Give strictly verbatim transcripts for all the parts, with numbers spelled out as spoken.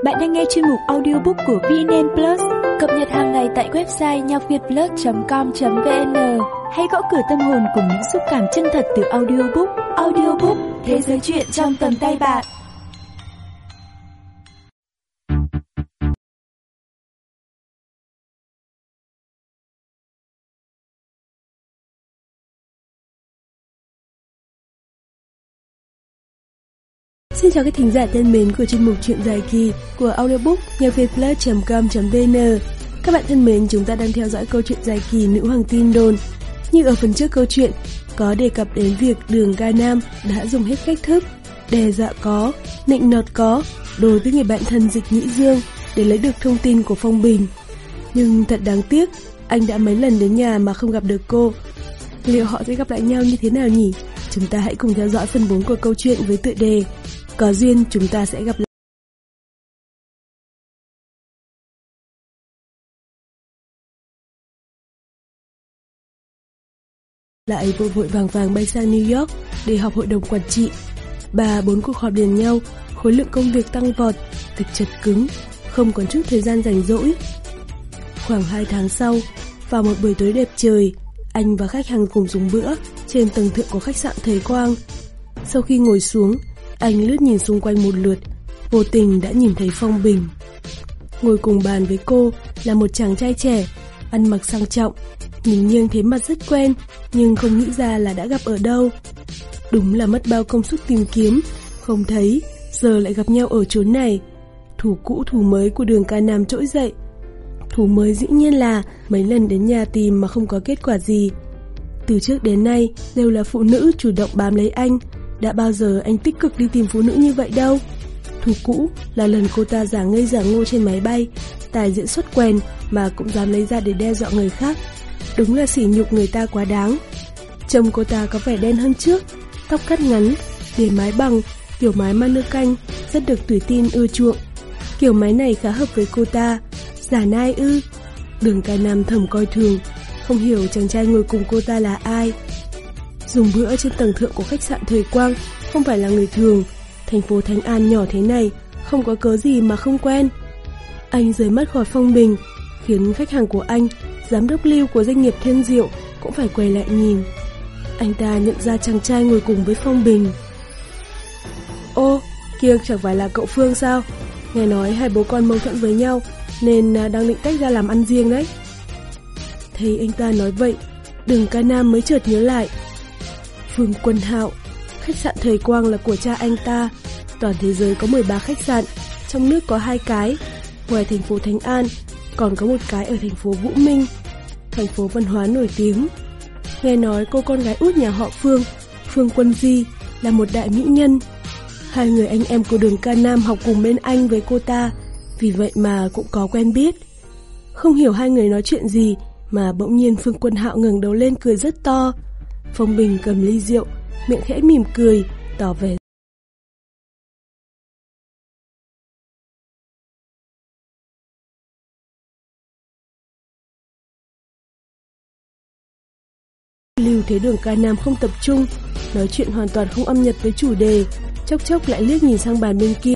Bạn đang nghe chuyên mục audiobook của vê en en Plus, cập nhật hàng ngày tại website nhạc việt plus chấm com chấm vn. Hãy gõ cửa tâm hồn cùng những xúc cảm chân thật từ audiobook. Audiobook, thế giới chuyện trong tầm tay bạn. Xin chào các thính giả thân mến của chuyên mục truyện dài kỳ của audiobook nhạc việt plus chấm com chấm vn. Các bạn thân mến, chúng ta đang theo dõi câu chuyện dài kỳ Nữ hoàng tin đồn. Như ở phần trước câu chuyện có đề cập đến việc Đường Ca Nam đã dùng hết cách thức đe dọa có, nịnh nọt có đối với người bạn thân Dịch Nhĩ Dương để lấy được thông tin của Phong Bình. Nhưng thật đáng tiếc, anh đã mấy lần đến nhà mà không gặp được cô. Liệu họ sẽ gặp lại nhau như thế nào nhỉ? Chúng ta hãy cùng theo dõi phần bốn của câu chuyện với tựa đề Có duyên chúng ta sẽ gặp lại. Lại vội vội vàng vàng bay sang New York để họp hội đồng quản trị. Ba bốn cuộc họp liền nhau, khối lượng công việc tăng vọt, thực chật cứng, không còn chút thời gian rảnh rỗi. Khoảng hai tháng sau, vào một buổi tối đẹp trời, anh và khách hàng cùng dùng bữa trên tầng thượng của khách sạn Thời Quang. Sau khi ngồi xuống, anh lướt nhìn xung quanh một lượt, vô tình đã nhìn thấy Phong Bình. Ngồi cùng bàn với cô là một chàng trai trẻ, ăn mặc sang trọng, nhìn nghiêng thấy mặt rất quen, nhưng không nghĩ ra là đã gặp ở đâu. Đúng là mất bao công sức tìm kiếm, không thấy, giờ lại gặp nhau ở chốn này. Thù cũ thù mới của Đường Ca Nam trỗi dậy. Thù mới dĩ nhiên là mấy lần đến nhà tìm mà không có kết quả gì. Từ trước đến nay đều là phụ nữ chủ động bám lấy anh. Đã bao giờ anh tích cực đi tìm phụ nữ như vậy đâu. Thù cũ là lần cô ta giả ngây giả ngô trên máy bay, tài diễn xuất quèn mà cũng dám lấy ra để đe dọa người khác. Đúng là sỉ nhục người ta quá đáng. Trông cô ta có vẻ đen hơn trước, tóc cắt ngắn, để mái bằng, kiểu mái mannequin rất được tuổi teen ưa chuộng. Kiểu mái này khá hợp với cô ta. Giả nai ư? Đường Ca Nam thầm coi thường, không hiểu chàng trai ngồi cùng cô ta là ai. Dùng bữa trên tầng thượng của khách sạn Thời Quang không phải là người thường. Thành phố Thánh An nhỏ thế này, không có cớ gì mà không quen. Anh rời mắt khỏi Phong Bình, khiến khách hàng của anh, giám đốc Lưu của doanh nghiệp Thiên Diệu, cũng phải quay lại nhìn. Anh ta nhận ra chàng trai ngồi cùng với Phong Bình. Ô, kia chẳng phải là cậu Phương sao? Nghe nói hai bố con mâu thuẫn với nhau nên đang định tách ra làm ăn riêng đấy. Thấy anh ta nói vậy, Đường Ca Nam mới chợt nhớ lại. Phương Quân Hạo, khách sạn Thời Quang là của cha anh ta. Toàn thế giới có mười ba khách sạn, trong nước có hai cái. Ngoài thành phố Thánh An, còn có một cái ở thành phố Vũ Minh, thành phố văn hóa nổi tiếng. Nghe nói cô con gái út nhà họ Phương, Phương Quân Di, là một đại mỹ nhân. Hai người anh em của Đường Ca Nam học cùng bên anh với cô ta, vì vậy mà cũng có quen biết. Không hiểu hai người nói chuyện gì mà bỗng nhiên Phương Quân Hạo ngẩng đầu lên cười rất to. Phong Bình cầm ly rượu, miệng khẽ mỉm cười, tỏ vẻ Lưu thấy Đường Ca Nam không tập trung, nói chuyện hoàn toàn không âm nhập với chủ đề, chốc chốc lại liếc nhìn sang bàn bên kia.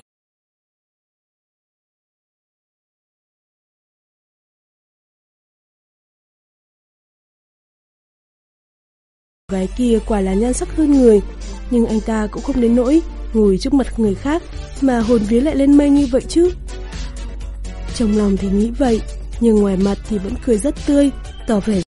Gái kia quả là nhan sắc hơn người, nhưng anh ta cũng không đến nỗi ngồi trước mặt người khác mà hồn vía lại lên mây như vậy chứ. Trong lòng thì nghĩ vậy, nhưng ngoài mặt thì vẫn cười rất tươi, tỏ vẻ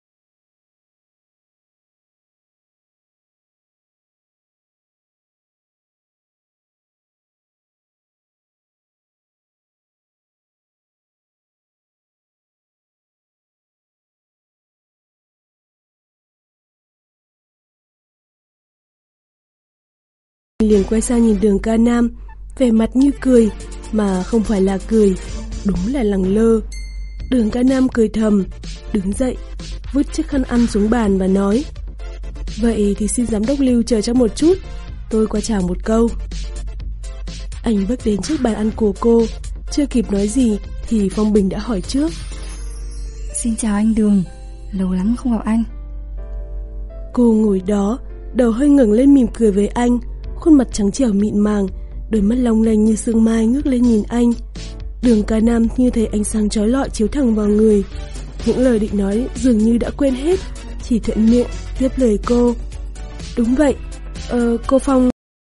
liền quay sang nhìn Đường Ca Nam, vẻ mặt như cười mà không phải là cười, đúng là lẳng lơ. Đường Ca Nam cười thầm, đứng dậy, vứt chiếc khăn ăn xuống bàn và nói: Vậy thì xin giám đốc Lưu chờ cho một chút, tôi qua chào một câu. Anh bước đến trước bàn ăn của cô, chưa kịp nói gì thì Phong Bình đã hỏi trước: Xin chào anh Đường, lâu lắm không gặp anh. Cô ngồi đó, đầu hơi ngẩng lên mỉm cười với anh, khuôn mặt trắng trẻo mịn màng, đôi mắt long lanh như sương mai ngước lên nhìn anh. Đường Ca Nam như thấy ánh sáng chói lọi chiếu thẳng vào người. Những lời định nói dường như đã quên hết, chỉ thuận miệng tiếp lời cô. Đúng vậy, ờ, cô Phong...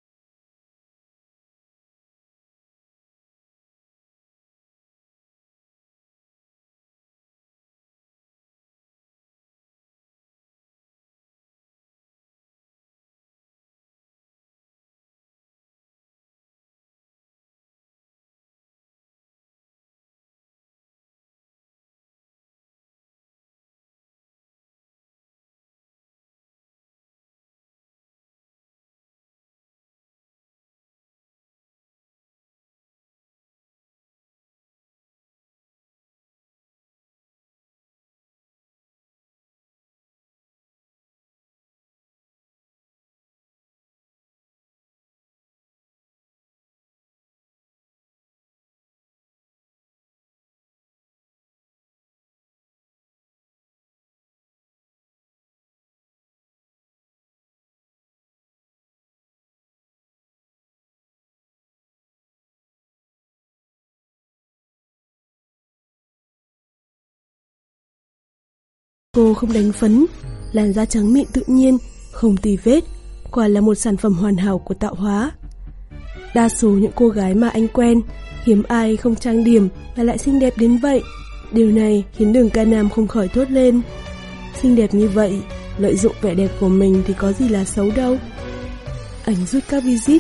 Cô không đánh phấn, làn da trắng mịn tự nhiên, không tì vết, quả là một sản phẩm hoàn hảo của tạo hóa. Đa số những cô gái mà anh quen, hiếm ai không trang điểm và lại xinh đẹp đến vậy. Điều này khiến Đường Ca Nam không khỏi thốt lên. Xinh đẹp như vậy, lợi dụng vẻ đẹp của mình thì có gì là xấu đâu. Anh rút các visit.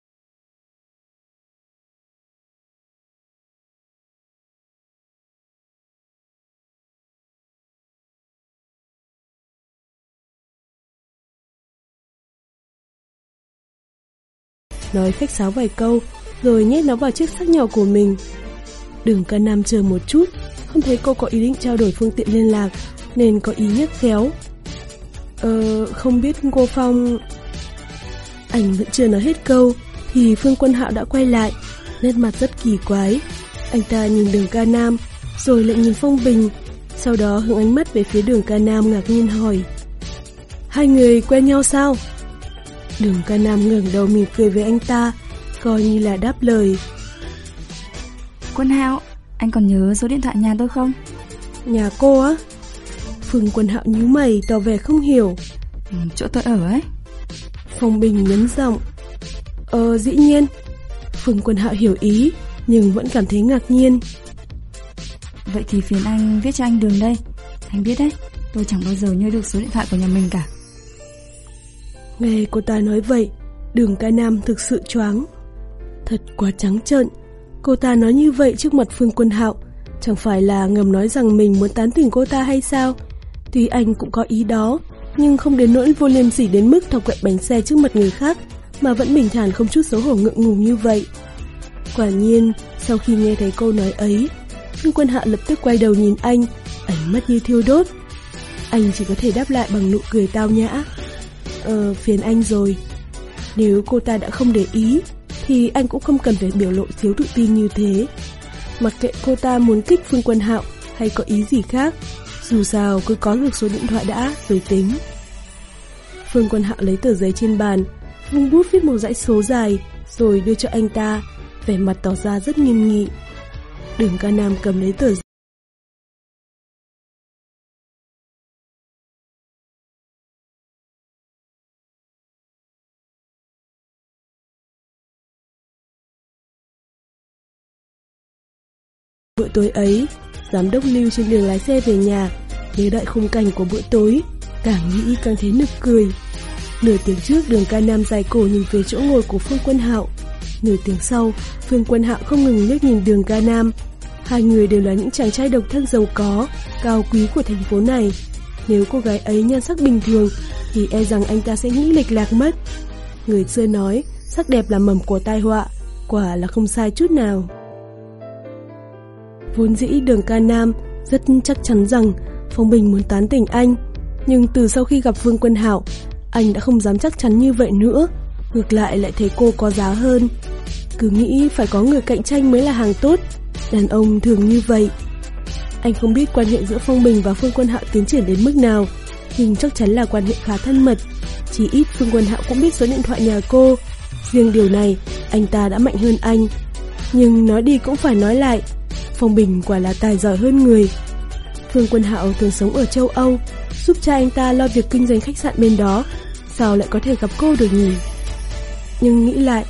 Nói khách sáo vài câu, rồi nhét nó vào chiếc xách nhỏ của mình. Đường Ca Nam chờ một chút, không thấy cô có ý định trao đổi phương tiện liên lạc, nên có ý nhắc khéo. Ờ, không biết cô Phong... Anh vẫn chưa nói hết câu, thì Phương Quân Hạo đã quay lại, nét mặt rất kỳ quái. Anh ta nhìn Đường Ca Nam, rồi lại nhìn Phong Bình, sau đó hướng ánh mắt về phía Đường Ca Nam ngạc nhiên hỏi. Hai người quen nhau sao? Đường Ca Nam ngẩng đầu mỉm cười với anh ta, coi như là đáp lời. Quân Hạo, anh còn nhớ số điện thoại nhà tôi không? Nhà cô á? Phương Quân Hạo nhíu mày tỏ vẻ không hiểu. Ừ, chỗ tôi ở ấy. Phong Bình nhấn giọng. Ờ, dĩ nhiên. Phương Quân Hạo hiểu ý, nhưng vẫn cảm thấy ngạc nhiên. Vậy thì phiền anh viết cho anh Đường đây. Anh biết đấy, tôi chẳng bao giờ nhớ được số điện thoại của nhà mình cả. Nghe cô ta nói vậy, Đường Ca Nam thực sự choáng. Thật quá trắng trợn. Cô ta nói như vậy trước mặt Phương Quân Hạo, chẳng phải là ngầm nói rằng mình muốn tán tỉnh cô ta hay sao? Tuy anh cũng có ý đó, nhưng không đến nỗi vô liêm sỉ đến mức thọc quậy bánh xe trước mặt người khác, mà vẫn bình thản không chút xấu hổ ngượng ngùng như vậy. Quả nhiên, sau khi nghe thấy câu nói ấy, Phương Quân Hạo lập tức quay đầu nhìn anh, ánh mắt như thiêu đốt. Anh chỉ có thể đáp lại bằng nụ cười tao nhã. Ờ, phiền anh rồi. Nếu cô ta đã không để ý, thì anh cũng không cần phải biểu lộ thiếu tự tin như thế. Mặc kệ cô ta muốn kích Phương Quân Hạo hay có ý gì khác, dù sao cứ có được số điện thoại đã rồi tính. Phương Quân Hạo lấy tờ giấy trên bàn, vung bút viết một dãy số dài, rồi đưa cho anh ta, vẻ mặt tỏ ra rất nghiêm nghị. Đường Ca Nam cầm lấy tờ giấy. Bữa tối ấy, giám đốc Lưu trên đường lái xe về nhà, nhớ đợi khung cảnh của bữa tối, càng nghĩ càng thấy nực cười. Nửa tiếng trước, Đường Ca Nam dài cổ nhìn về chỗ ngồi của Phương Quân Hạo. Nửa tiếng sau, Phương Quân Hạo không ngừng liếc nhìn Đường Ca Nam. Hai người đều là những chàng trai độc thân giàu có, cao quý của thành phố này. Nếu cô gái ấy nhan sắc bình thường, thì e rằng anh ta sẽ nghĩ lệch lạc mất. Người xưa nói, sắc đẹp là mầm của tai họa, quả là không sai chút nào. Vốn dĩ Đường Ca Nam rất chắc chắn rằng Phong Bình muốn tán tỉnh anh, nhưng từ sau khi gặp Phương Quân Hạo, anh đã không dám chắc chắn như vậy nữa, ngược lại lại thấy cô có giá hơn. Cứ nghĩ phải có người cạnh tranh mới là hàng tốt, đàn ông thường như vậy. Anh không biết quan hệ giữa Phong Bình và Phương Quân Hạo tiến triển đến mức nào, nhưng chắc chắn là quan hệ khá thân mật. Chỉ ít Phương Quân Hạo cũng biết số điện thoại nhà cô. Riêng điều này, anh ta đã mạnh hơn anh. Nhưng nói đi cũng phải nói lại, Phong Bình quả là tài giỏi hơn người. Phương Quân Hạo thường sống ở châu Âu, giúp cha anh ta lo việc kinh doanh khách sạn bên đó, sao lại có thể gặp cô được nhỉ? Nhưng nghĩ lại,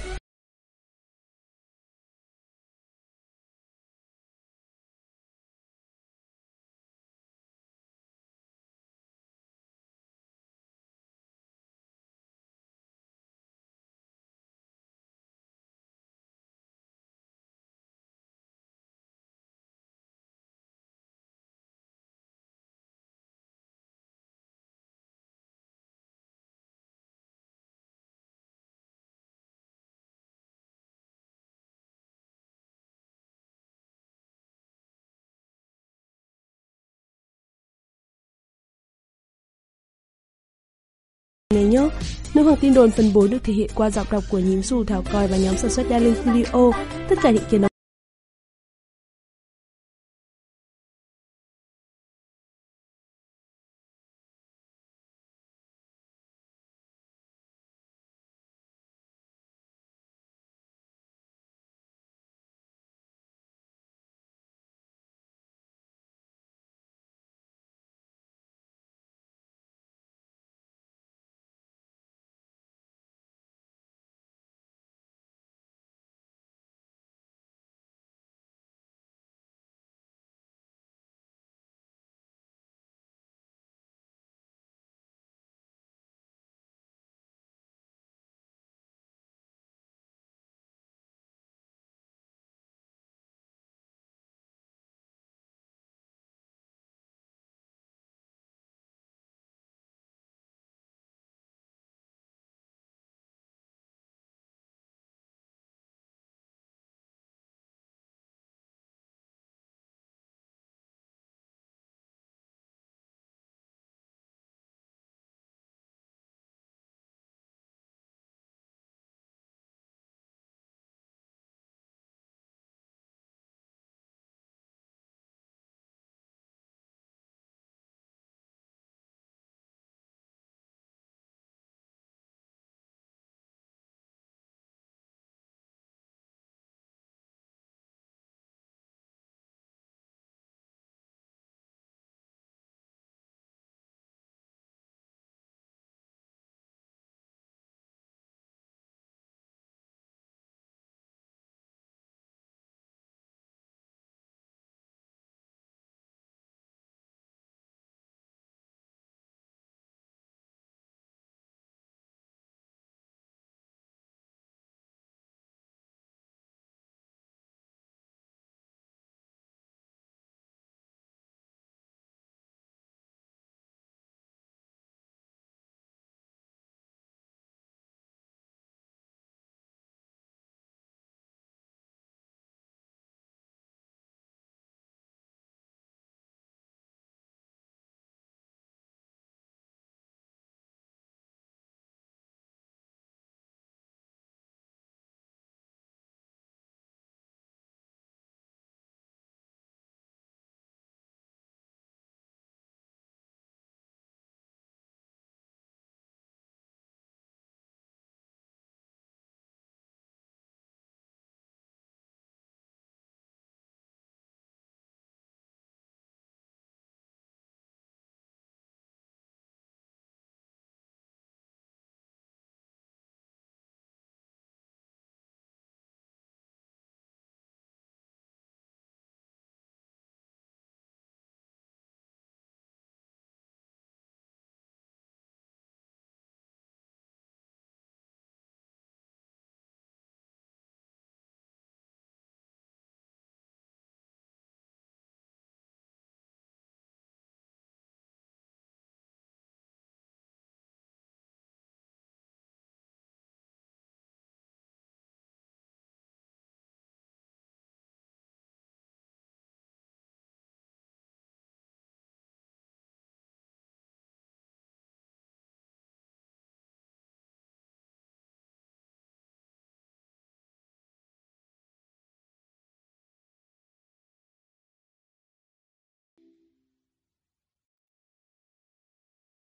này nhớ, Nữ Hoàng Tin Đồn phần bốn được thể hiện qua giọng đọc của Nhím Xù, Thảo Còi và nhóm sản xuất Darling Studio. Tất cả những kiến